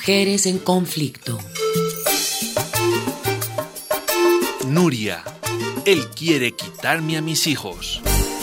Mujeres en conflicto. Nuria, él quiere quitarme a mis hijos.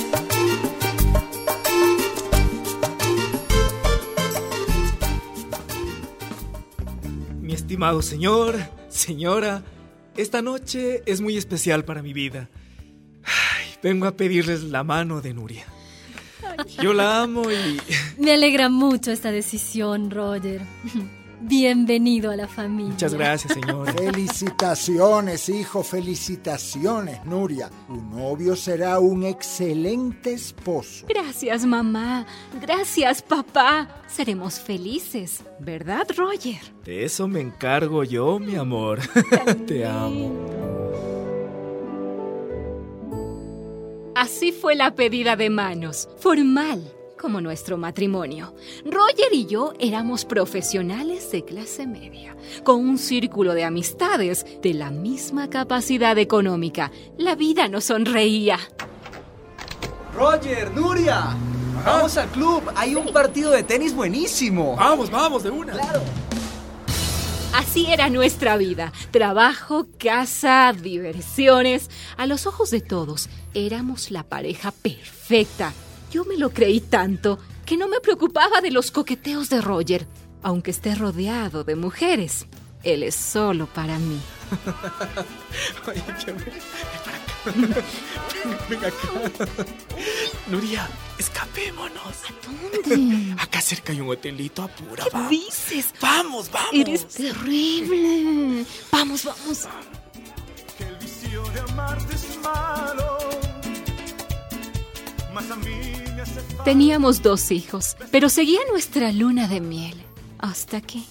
Mi estimado señor, señora, esta noche es muy especial para mi vida. Vengo a pedirles la mano de Nuria. Yo la amo y... Me alegra mucho esta decisión, Roger. Bienvenido a la familia. Muchas gracias, señora. Felicitaciones, hijo, felicitaciones, Nuria. Tu novio será un excelente esposo. Gracias, mamá. Gracias, papá. Seremos felices, ¿verdad, Roger? De eso me encargo yo, mi amor. Te amo. Así fue la pedida de manos, formal, como nuestro matrimonio. Roger y yo éramos profesionales de clase media, con un círculo de amistades de la misma capacidad económica. La vida nos sonreía. Roger, Nuria, vamos al club. Hay un partido de tenis buenísimo. Vamos, de una. Claro. Así era nuestra vida. Trabajo, casa, diversiones. A los ojos de todos, éramos la pareja perfecta. Yo me lo creí tanto que no me preocupaba de los coqueteos de Roger. Aunque esté rodeado de mujeres, él es solo para mí. Oye, ven acá. Nuria, escapémonos. ¿A dónde? Acá cerca hay un hotelito, apura, ¿Qué vamos. dices? Vamos. Eres terrible. Vamos. Que el vicio de amarte es malo, mas a mí me hace falta. Teníamos 2 hijos, pero seguía nuestra luna de miel. Hasta que...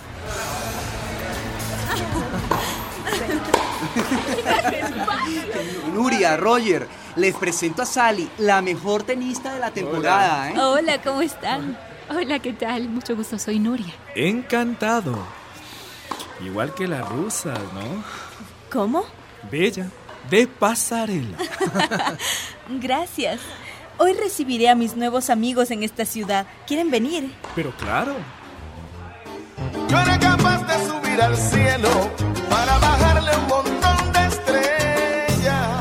Nuria, Roger, les presento a Sally, la mejor tenista de la temporada. Hola, ¿cómo están? Hola, ¿qué tal? Mucho gusto, soy Nuria. Encantado. Igual que las rusas, ¿no? ¿Cómo? Bella, de pasarela. Gracias. Hoy recibiré a mis nuevos amigos en esta ciudad. ¿Quieren venir? Pero claro. Yo era capaz de subir al cielo para bajarle un montón de estrellas.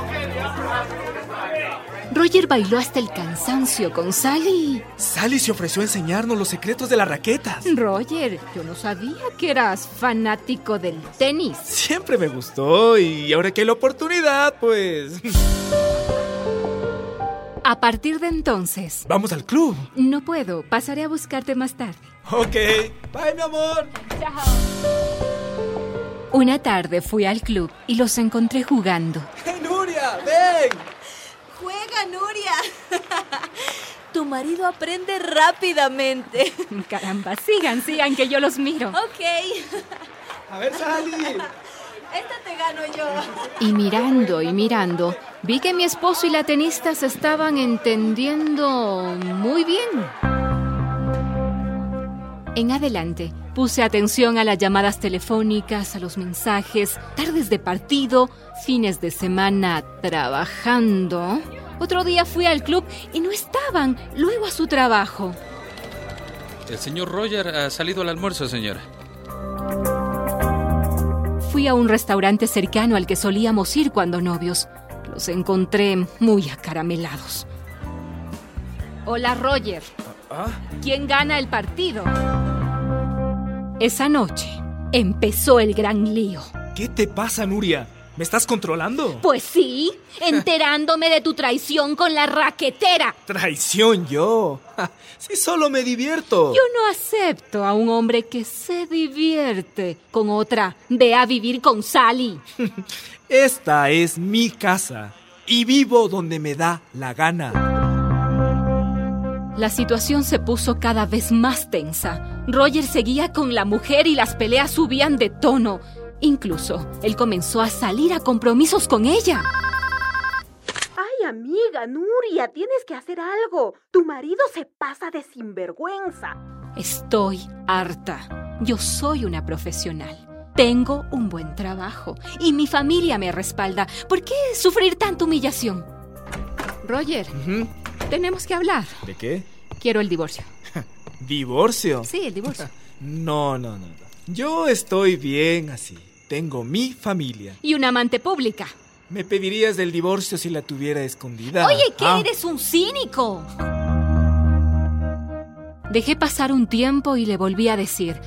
Roger bailó hasta el cansancio con Sally. Sally se ofreció a enseñarnos los secretos de las raquetas. Roger, yo no sabía que eras fanático del tenis. Siempre me gustó y ahora que hay la oportunidad, pues... A partir de entonces... Vamos al club. No puedo, pasaré a buscarte más tarde. Ok, bye, mi amor. Chao. Una tarde fui al club y los encontré jugando. ¡Hey, Nuria, ven! ¡Juega, Nuria! Tu marido aprende rápidamente. Caramba, sigan, que yo los miro. Ok. A ver, Sally. Esta te gano yo. Y mirando, vi que mi esposo y la tenista se estaban entendiendo muy bien. En adelante, puse atención a las llamadas telefónicas, a los mensajes, tardes de partido, fines de semana trabajando. Otro día fui al club y no estaban, luego a su trabajo. El señor Roger ha salido al almuerzo, señora. Fui a un restaurante cercano al que solíamos ir cuando novios. Los encontré muy acaramelados. Hola, Roger. ¿Quién gana el partido? Esa noche empezó el gran lío. ¿Qué te pasa, Nuria? ¿Me estás controlando? Pues sí, enterándome de tu traición con la raquetera. ¿Traición yo? Si solo me divierto. Yo no acepto a un hombre que se divierte con otra. Ve a vivir con Sally. Esta es mi casa y vivo donde me da la gana. La situación se puso cada vez más tensa. Roger seguía con la mujer y las peleas subían de tono. Incluso, él comenzó a salir a compromisos con ella. Ay, amiga, Nuria, tienes que hacer algo. Tu marido se pasa de sinvergüenza. Estoy harta. Yo soy una profesional. Tengo un buen trabajo y mi familia me respalda. ¿Por qué sufrir tanta humillación? Roger, tenemos que hablar. ¿De qué? Quiero el divorcio. ¿Divorcio? Sí, el divorcio. No. Yo estoy bien así. Tengo mi familia. Y una amante pública. Me pedirías del divorcio si la tuviera escondida. Oye, ¿qué eres un cínico? Dejé pasar un tiempo y le volví a decir: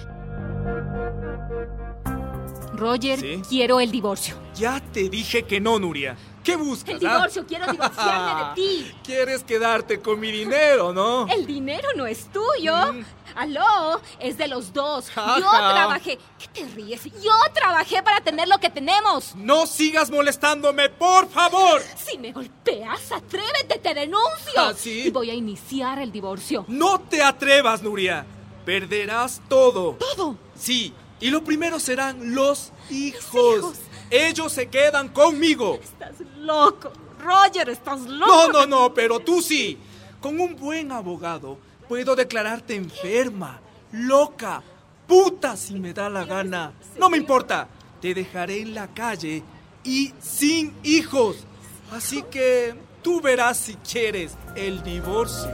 Roger, ¿Sí? quiero el divorcio. Ya te dije que no, Nuria. ¿Qué buscas? El divorcio, quiero divorciarme de ti. ¿Quieres quedarte con mi dinero, no? El dinero no es tuyo. Aló, es de los dos. Ajá. Yo trabajé. ¿Qué te ríes? Yo trabajé para tener lo que tenemos. ¡No sigas molestándome, por favor! Si me golpeas, atrévete, te denuncio. ¿Sí? Y voy a iniciar el divorcio. ¡No te atrevas, Nuria! Perderás todo. ¿Todo? Sí, y lo primero serán los hijos. Ellos se quedan conmigo. Estás loco, Roger, estás loco. No, pero tú sí. Con un buen abogado puedo declararte enferma, loca, puta si me da la gana. No me importa. Te dejaré en la calle y sin hijos. Así que tú verás si quieres el divorcio.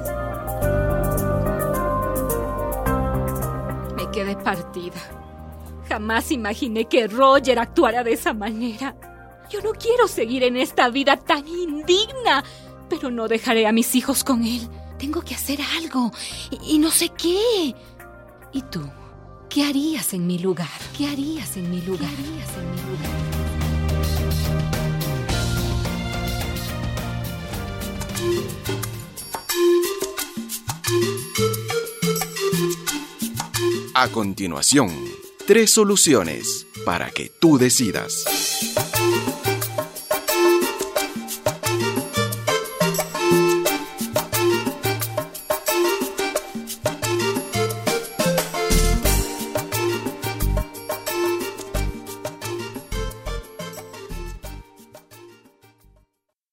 Me quedé partida. Jamás imaginé que Roger actuara de esa manera. Yo no quiero seguir en esta vida tan indigna, pero no dejaré a mis hijos con él. Tengo que hacer algo y no sé qué. ¿Y tú? ¿Qué harías en mi lugar? ¿Qué harías en mi lugar? A continuación, 3 soluciones para que tú decidas.